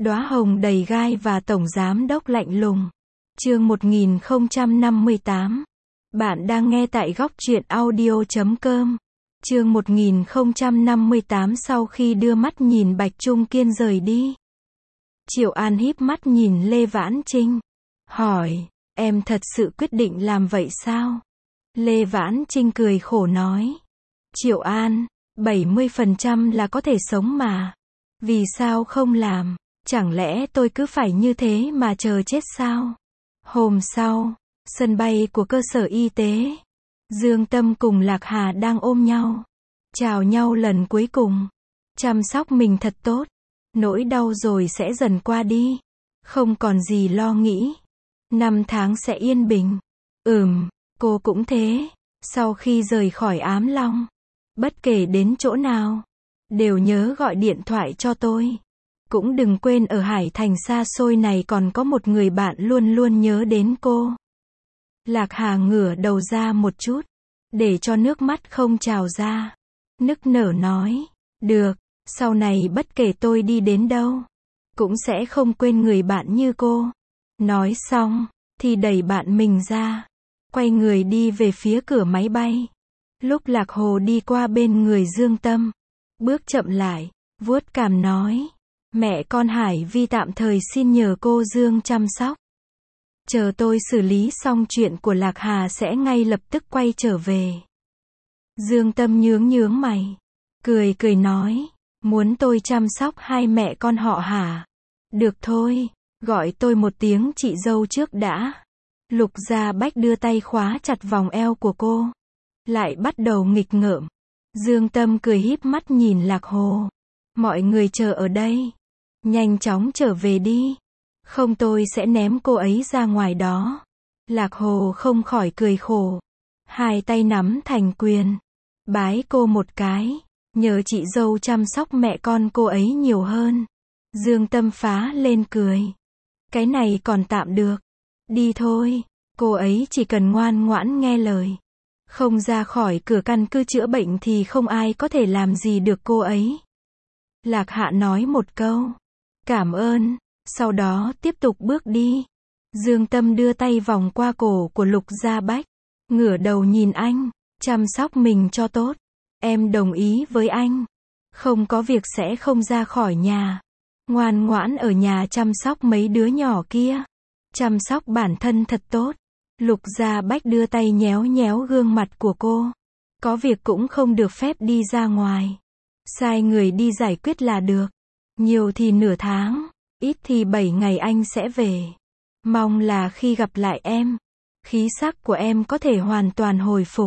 Đóa hồng đầy gai và tổng giám đốc lạnh lùng. Chương 1058. Bạn đang nghe tại góc truyện audio.com. Chương 1058. Sau khi đưa mắt nhìn Bạch Trung Kiên rời đi, Triệu An híp mắt nhìn Lê Vãn Trinh, hỏi, em thật sự quyết định làm vậy sao? Lê Vãn Trinh cười khổ nói, Triệu An, 70% là có thể sống mà. Vì sao không làm? Chẳng lẽ tôi cứ phải như thế mà chờ chết sao? Hôm sau, sân bay của cơ sở y tế, Dương Tâm cùng Lạc Hà đang ôm nhau, chào nhau lần cuối cùng. Chăm sóc mình thật tốt, nỗi đau rồi sẽ dần qua đi, không còn gì lo nghĩ. 5 tháng sẽ yên bình. Cô cũng thế. Sau khi rời khỏi Ám Long, bất kể đến chỗ nào, đều nhớ gọi điện thoại cho tôi. Cũng đừng quên ở Hải Thành xa xôi này còn có một người bạn luôn luôn nhớ đến cô. Lạc Hà ngửa đầu ra một chút, để cho nước mắt không trào ra. Nức nở nói, được, sau này bất kể tôi đi đến đâu, cũng sẽ không quên người bạn như cô. Nói xong, thì đẩy bạn mình ra, quay người đi về phía cửa máy bay. Lúc Lạc Hồ đi qua bên người Dương Tâm, bước chậm lại, vuốt cằm nói, mẹ con Hải Vi tạm thời xin nhờ cô Dương chăm sóc. Chờ tôi xử lý xong chuyện của Lạc Hà sẽ ngay lập tức quay trở về. Dương Tâm nhướng mày, cười nói, muốn tôi chăm sóc hai mẹ con họ hả? Được thôi, gọi tôi một tiếng chị dâu trước đã. Lục Gia Bách đưa tay khóa chặt vòng eo của cô, lại bắt đầu nghịch ngợm. Dương Tâm cười híp mắt nhìn Lạc Hồ, mọi người chờ ở đây, nhanh chóng trở về đi, không tôi sẽ ném cô ấy ra ngoài đó. Lạc Hồ không khỏi cười khổ, hai tay nắm thành quyền, bái cô một cái, nhờ chị dâu chăm sóc mẹ con cô ấy nhiều hơn. Dương Tâm phá lên cười, cái này còn tạm được, đi thôi, cô ấy chỉ cần ngoan ngoãn nghe lời, không ra khỏi cửa căn cứ chữa bệnh thì không ai có thể làm gì được cô ấy. Lạc Hạ nói một câu, cảm ơn, sau đó tiếp tục bước đi. Dương Tâm đưa tay vòng qua cổ của Lục Gia Bách, ngửa đầu nhìn anh, chăm sóc mình cho tốt. Em đồng ý với anh, không có việc sẽ không ra khỏi nhà, ngoan ngoãn ở nhà chăm sóc mấy đứa nhỏ kia, chăm sóc bản thân thật tốt. Lục Gia Bách đưa tay nhéo gương mặt của cô, có việc cũng không được phép đi ra ngoài, sai người đi giải quyết là được, nhiều thì nửa tháng, ít thì 7 ngày anh sẽ về. Mong là khi gặp lại em, khí sắc của em có thể hoàn toàn hồi phục.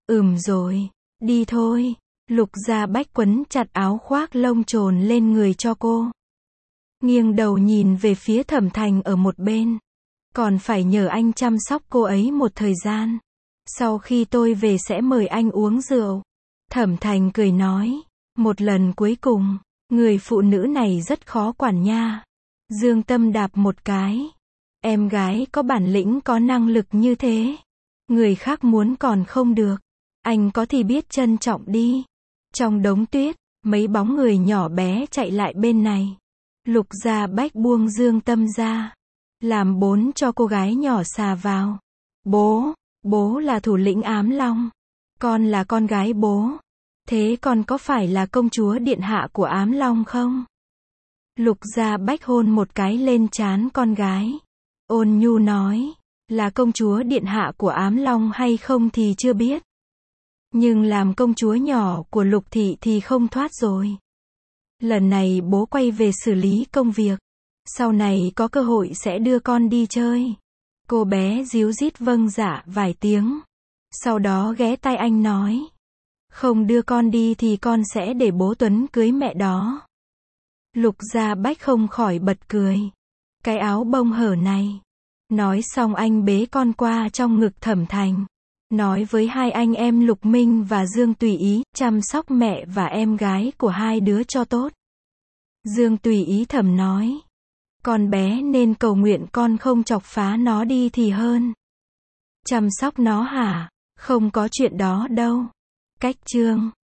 Rồi, đi thôi. Lục Gia Bách quấn chặt áo khoác lông trồn lên người cho cô, nghiêng đầu nhìn về phía Thẩm Thành ở một bên, còn phải nhờ anh chăm sóc cô ấy một thời gian, sau khi tôi về sẽ mời anh uống rượu. Thẩm Thành cười nói, một lần cuối cùng, người phụ nữ này rất khó quản nha. Dương Tâm đạp một cái, em gái có bản lĩnh có năng lực như thế, người khác muốn còn không được, anh có thì biết trân trọng đi. Trong đống tuyết, mấy bóng người nhỏ bé chạy lại bên này. Lục Gia Bách buông Dương Tâm ra, làm bốn cho cô gái nhỏ xà vào. Bố là thủ lĩnh Ám Long, con là con gái bố, thế con có phải là công chúa điện hạ của Ám Long không? Lục Gia Bách hôn một cái lên trán con gái, ôn nhu nói, là công chúa điện hạ của Ám Long hay không thì chưa biết, nhưng làm công chúa nhỏ của Lục thị thì không thoát rồi. Lần này bố quay về xử lý công việc, sau này có cơ hội sẽ đưa con đi chơi. Cô bé díu dít vâng dạ vài tiếng, sau đó ghé tai anh nói, không đưa con đi thì con sẽ để bố Tuấn cưới mẹ đó. Lục Gia Bách không khỏi bật cười, cái áo bông hở này. Nói xong anh bế con qua trong ngực Thẩm Thành, nói với hai anh em Lục Minh và Dương Tùy Ý, chăm sóc mẹ và em gái của hai đứa cho tốt. Dương Tùy Ý thầm nói, con bé nên cầu nguyện con không chọc phá nó đi thì hơn. Chăm sóc nó hả? Không có chuyện đó đâu. Cách chương